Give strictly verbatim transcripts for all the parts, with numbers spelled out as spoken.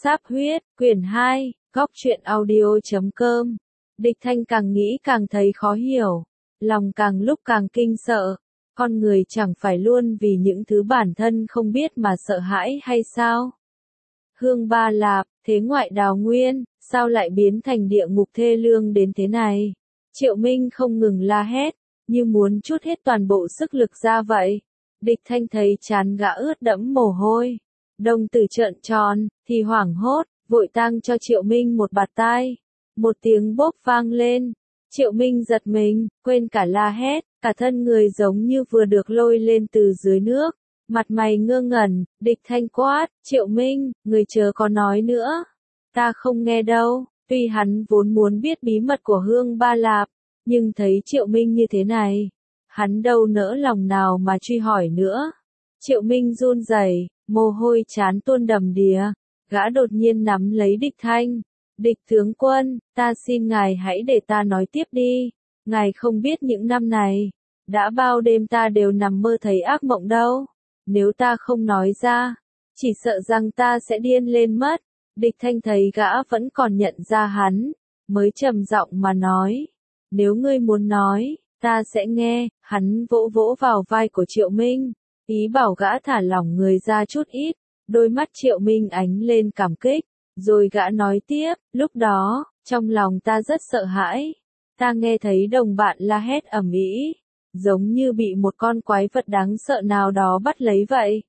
Sáp huyết, quyển hai, góc truyện audio chấm com. Địch Thanh càng nghĩ càng thấy khó hiểu, lòng càng lúc càng kinh sợ. Con người chẳng phải luôn vì những thứ bản thân không biết mà sợ hãi hay sao? Hương Ba Lạp, thế ngoại đào nguyên, sao lại biến thành địa ngục thê lương đến thế này? Triệu Minh không ngừng la hét, như muốn trút hết toàn bộ sức lực ra vậy. Địch Thanh thấy trán gã ướt đẫm mồ hôi, đồng tử trợn tròn, thì hoảng hốt, vội tang cho Triệu Minh một bạt tai. Một tiếng bốp vang lên, Triệu Minh giật mình, quên cả la hét, cả thân người giống như vừa được lôi lên từ dưới nước. Mặt mày ngơ ngẩn, Địch Thanh quát, Triệu Minh, người chớ có nói nữa. Ta không nghe đâu. Tuy hắn vốn muốn biết bí mật của Hương Ba Lạp, nhưng thấy Triệu Minh như thế này, hắn đâu nỡ lòng nào mà truy hỏi nữa. Triệu Minh run rẩy, mồ hôi trán tuôn đầm đìa, gã đột nhiên nắm lấy Địch Thanh. Địch tướng quân, ta xin ngài hãy để ta nói tiếp đi. Ngài không biết những năm này, đã bao đêm ta đều nằm mơ thấy ác mộng đâu. Nếu ta không nói ra, chỉ sợ rằng ta sẽ điên lên mất. Địch Thanh thấy gã vẫn còn nhận ra hắn, mới trầm giọng mà nói. Nếu ngươi muốn nói, ta sẽ nghe. Hắn vỗ vỗ vào vai của Triệu Minh, ý bảo gã thả lỏng người ra chút ít. Đôi mắt Triệu Minh ánh lên cảm kích, rồi gã nói tiếp, lúc đó, trong lòng ta rất sợ hãi. Ta nghe thấy đồng bạn la hét ầm ĩ, giống như bị một con quái vật đáng sợ nào đó bắt lấy vậy.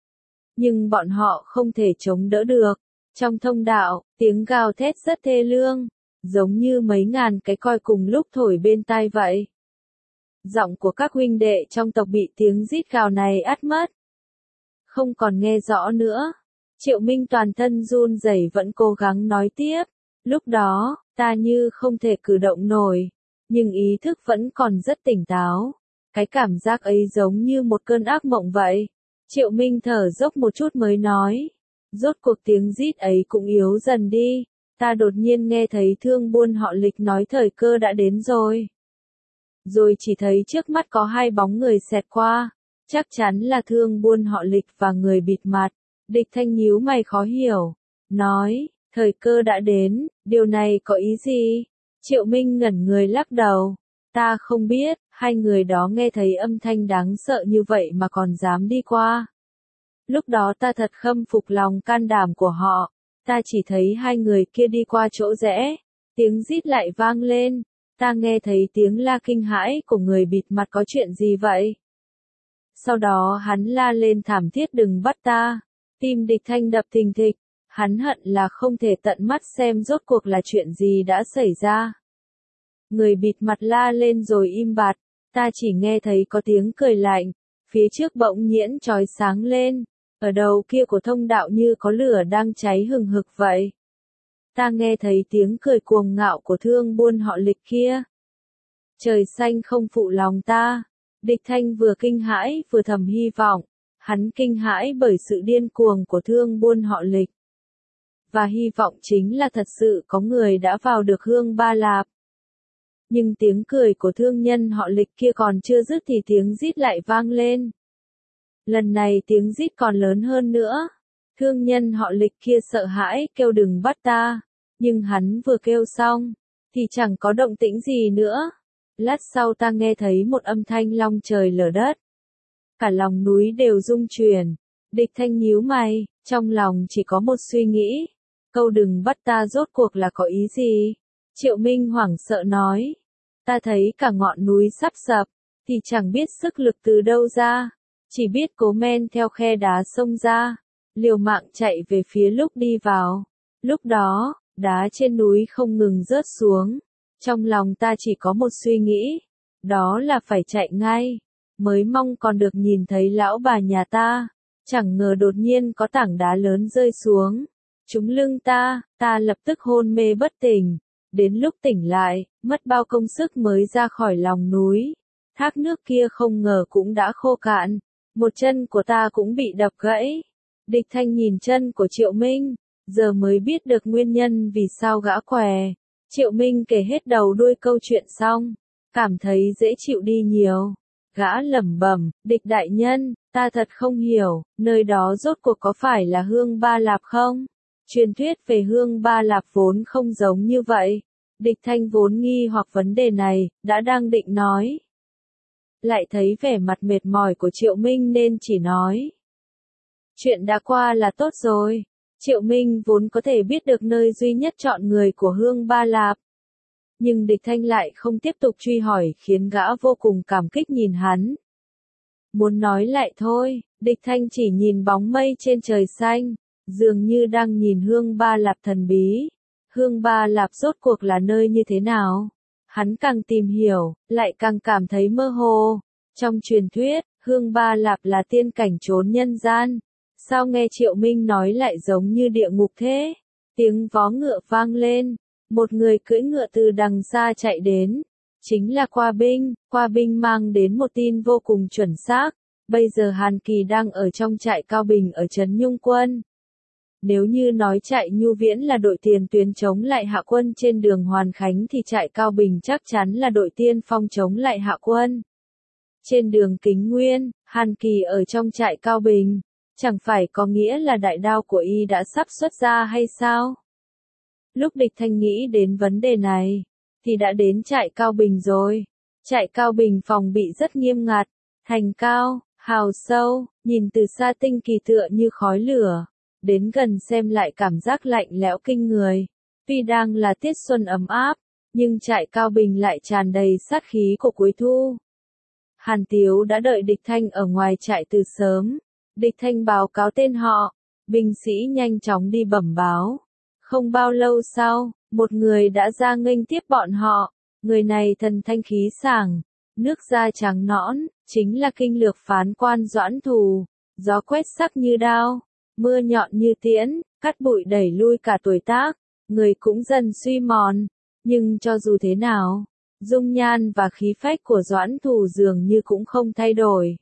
Nhưng bọn họ không thể chống đỡ được. Trong thông đạo, tiếng gào thét rất thê lương, giống như mấy ngàn cái còi cùng lúc thổi bên tai vậy. Giọng của các huynh đệ trong tộc bị tiếng rít gào này át mất, không còn nghe rõ nữa. Triệu Minh toàn thân run rẩy vẫn cố gắng nói tiếp. Lúc đó, ta như không thể cử động nổi, nhưng ý thức vẫn còn rất tỉnh táo. Cái cảm giác ấy giống như một cơn ác mộng vậy. Triệu Minh thở dốc một chút mới nói. Rốt cuộc tiếng rít ấy cũng yếu dần đi. Ta đột nhiên nghe thấy Thương Buôn họ Lịch nói thời cơ đã đến rồi. Rồi chỉ thấy trước mắt có hai bóng người xẹt qua. Chắc chắn là Thương Buôn họ Lịch và người bịt mặt. Địch Thanh nhíu mày khó hiểu. Nói, thời cơ đã đến, điều này có ý gì? Triệu Minh ngẩn người lắc đầu. Ta không biết, hai người đó nghe thấy âm thanh đáng sợ như vậy mà còn dám đi qua. Lúc đó ta thật khâm phục lòng can đảm của họ. Ta chỉ thấy hai người kia đi qua chỗ rẽ. Tiếng rít lại vang lên. Ta nghe thấy tiếng la kinh hãi của người bịt mặt, có chuyện gì vậy? Sau đó hắn la lên thảm thiết, đừng bắt ta. Tim Địch Thanh đập thình thịch. Hắn hận là không thể tận mắt xem rốt cuộc là chuyện gì đã xảy ra. Người bịt mặt la lên rồi im bặt. Ta chỉ nghe thấy có tiếng cười lạnh. Phía trước bỗng nhiễn chói sáng lên. Ở đầu kia của thông đạo như có lửa đang cháy hừng hực vậy. Ta nghe thấy tiếng cười cuồng ngạo của Thương Buôn họ Lịch kia. Trời xanh không phụ lòng ta. Địch Thanh vừa kinh hãi vừa thầm hy vọng. Hắn kinh hãi bởi sự điên cuồng của Thương Buôn họ Lịch. Và hy vọng chính là thật sự có người đã vào được Hương Ba Lạp. Nhưng tiếng cười của thương nhân họ Lịch kia còn chưa dứt thì tiếng rít lại vang lên. Lần này tiếng rít còn lớn hơn nữa. Thương nhân họ Lịch kia sợ hãi kêu đừng bắt ta. Nhưng hắn vừa kêu xong, thì chẳng có động tĩnh gì nữa. Lát sau ta nghe thấy một âm thanh long trời lở đất. Cả lòng núi đều rung chuyển. Địch Thanh nhíu mày, trong lòng chỉ có một suy nghĩ. Câu đừng bắt ta rốt cuộc là có ý gì? Triệu Minh hoảng sợ nói. Ta thấy cả ngọn núi sắp sập, thì chẳng biết sức lực từ đâu ra. Chỉ biết cố men theo khe đá xông ra, liều mạng chạy về phía lúc đi vào. Lúc đó, đá trên núi không ngừng rớt xuống. Trong lòng ta chỉ có một suy nghĩ, đó là phải chạy ngay. Mới mong còn được nhìn thấy lão bà nhà ta. Chẳng ngờ đột nhiên có tảng đá lớn rơi xuống. Trúng lưng ta, ta lập tức hôn mê bất tỉnh. Đến lúc tỉnh lại, mất bao công sức mới ra khỏi lòng núi. Thác nước kia không ngờ cũng đã khô cạn. Một chân của ta cũng bị đập gãy. Địch Thanh nhìn chân của Triệu Minh, giờ mới biết được nguyên nhân vì sao gã què. Triệu Minh kể hết đầu đuôi câu chuyện xong, cảm thấy dễ chịu đi nhiều. Gã lẩm bẩm, Địch đại nhân, ta thật không hiểu, nơi đó rốt cuộc có phải là Hương Ba Lạp không? Truyền thuyết về Hương Ba Lạp vốn không giống như vậy. Địch Thanh vốn nghi hoặc vấn đề này, đã đang định nói. Lại thấy vẻ mặt mệt mỏi của Triệu Minh nên chỉ nói. Chuyện đã qua là tốt rồi. Triệu Minh vốn có thể biết được nơi duy nhất chọn người của Hương Ba Lạp. Nhưng Địch Thanh lại không tiếp tục truy hỏi khiến gã vô cùng cảm kích nhìn hắn. Muốn nói lại thôi, Địch Thanh chỉ nhìn bóng mây trên trời xanh, dường như đang nhìn Hương Ba Lạp thần bí. Hương Ba Lạp rốt cuộc là nơi như thế nào? Hắn càng tìm hiểu, lại càng cảm thấy mơ hồ. Trong truyền thuyết, Hương Ba Lạp là tiên cảnh trốn nhân gian. Sao nghe Triệu Minh nói lại giống như địa ngục thế? Tiếng vó ngựa vang lên. Một người cưỡi ngựa từ đằng xa chạy đến. Chính là Qua Binh. Qua Binh mang đến một tin vô cùng chuẩn xác. Bây giờ Hàn Kỳ đang ở trong trại Cao Bình ở Trấn Nhung Quân. Nếu như nói trại Nhu Viễn là đội tiền tuyến chống lại Hạ Quân trên đường Hoàn Khánh thì trại Cao Bình chắc chắn là đội tiên phong chống lại Hạ Quân. Trên đường Kính Nguyên, Hàn Kỳ ở trong trại Cao Bình, chẳng phải có nghĩa là đại đao của y đã sắp xuất ra hay sao? Lúc Địch Thanh nghĩ đến vấn đề này, thì đã đến trại Cao Bình rồi. Trại Cao Bình phòng bị rất nghiêm ngặt, thành cao, hào sâu, nhìn từ xa tinh kỳ tựa như khói lửa. Đến gần xem lại cảm giác lạnh lẽo kinh người. Tuy đang là tiết xuân ấm áp, nhưng trại Cao Bình lại tràn đầy sát khí của cuối thu. Hàn Tiếu đã đợi Địch Thanh ở ngoài trại từ sớm. Địch Thanh báo cáo tên họ, binh sĩ nhanh chóng đi bẩm báo. Không bao lâu sau, một người đã ra nghênh tiếp bọn họ. Người này thần thanh khí sảng, nước da trắng nõn, chính là kinh lược phán quan Doãn Thù. Gió quét sắc như đao, mưa nhọn như tiễn, cắt bụi đẩy lui cả tuổi tác, người cũng dần suy mòn. Nhưng cho dù thế nào, dung nhan và khí phách của Doãn Thù dường như cũng không thay đổi.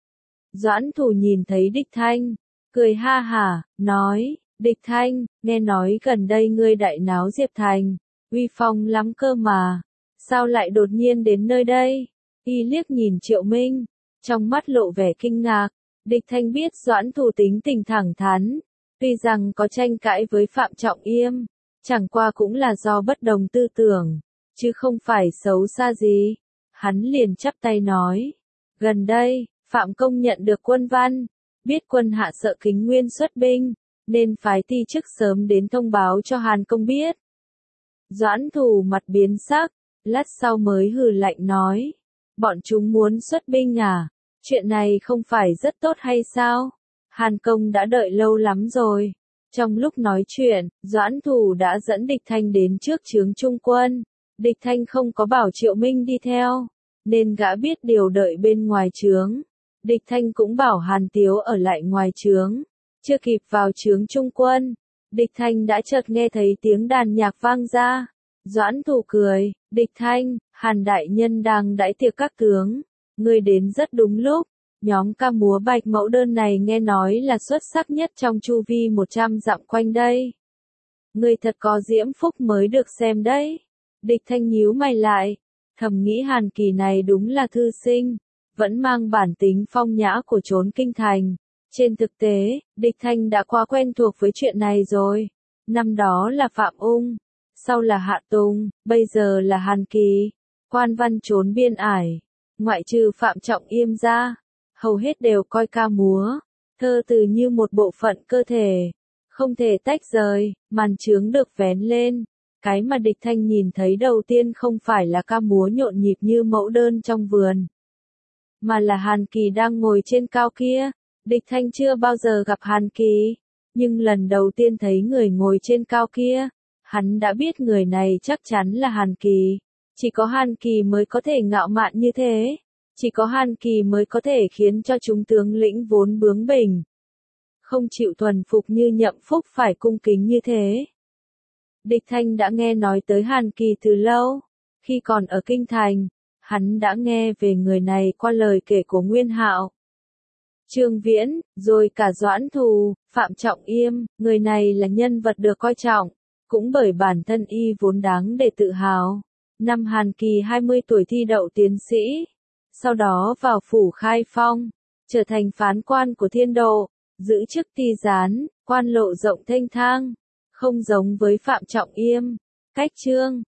Doãn Thù nhìn thấy Địch Thanh, cười ha hả, nói, Địch Thanh, nghe nói gần đây ngươi đại náo Diệp Thành, uy phong lắm cơ mà, sao lại đột nhiên đến nơi đây? Y liếc nhìn Triệu Minh, trong mắt lộ vẻ kinh ngạc. Địch Thanh biết Doãn Thù tính tình thẳng thắn, tuy rằng có tranh cãi với Phạm Trọng Yêm, chẳng qua cũng là do bất đồng tư tưởng, chứ không phải xấu xa gì. Hắn liền chắp tay nói, gần đây, Phạm Công nhận được quân văn, biết quân hạ sợ Kính Nguyên xuất binh, nên phái ti chức sớm đến thông báo cho Hàn Công biết. Doãn Thù mặt biến sắc, lát sau mới hừ lạnh nói, bọn chúng muốn xuất binh à? Chuyện này không phải rất tốt hay sao? Hàn Công đã đợi lâu lắm rồi. Trong lúc nói chuyện, Doãn Thù đã dẫn Địch Thanh đến trước trướng trung quân. Địch Thanh không có bảo Triệu Minh đi theo, nên gã biết điều đợi bên ngoài trướng. Địch Thanh cũng bảo Hàn Tiếu ở lại ngoài trướng. Chưa kịp vào trướng trung quân, Địch Thanh đã chợt nghe thấy tiếng đàn nhạc vang ra. Doãn Thù cười, Địch Thanh, Hàn đại nhân đang đãi tiệc các tướng. Ngươi đến rất đúng lúc, nhóm ca múa Bạch Mẫu Đơn này nghe nói là xuất sắc nhất trong chu vi một trăm dặm quanh đây. Ngươi thật có diễm phúc mới được xem đấy. Địch Thanh nhíu mày lại, thầm nghĩ Hàn Kỳ này đúng là thư sinh, vẫn mang bản tính phong nhã của trốn kinh thành. Trên thực tế, Địch Thanh đã quá quen thuộc với chuyện này rồi. Năm đó là Phạm Ung, sau là Hạ Tùng, bây giờ là Hàn Kỳ, quan văn trốn biên ải. Ngoại trừ Phạm Trọng Yêm ra, hầu hết đều coi ca múa, thơ từ như một bộ phận cơ thể, không thể tách rời. Màn trướng được vén lên, cái mà Địch Thanh nhìn thấy đầu tiên không phải là ca múa nhộn nhịp như mẫu đơn trong vườn, mà là Hàn Kỳ đang ngồi trên cao kia. Địch Thanh chưa bao giờ gặp Hàn Kỳ, nhưng lần đầu tiên thấy người ngồi trên cao kia, hắn đã biết người này chắc chắn là Hàn Kỳ. Chỉ có Hàn Kỳ mới có thể ngạo mạn như thế. Chỉ có Hàn Kỳ mới có thể khiến cho chúng tướng lĩnh vốn bướng bỉnh, không chịu thuần phục như Nhậm Phúc phải cung kính như thế. Địch Thanh đã nghe nói tới Hàn Kỳ từ lâu. Khi còn ở Kinh Thành, hắn đã nghe về người này qua lời kể của Nguyên Hạo, Trương Viễn, rồi cả Doãn Thù, Phạm Trọng Yêm. Người này là nhân vật được coi trọng, cũng bởi bản thân y vốn đáng để tự hào. Năm Hàn Kỳ hai mươi tuổi thi đậu tiến sĩ, sau đó vào phủ Khai Phong, trở thành phán quan của Thiên Độ, giữ chức ty gián, quan lộ rộng thênh thang. Không giống với Phạm Trọng Yêm, cách chương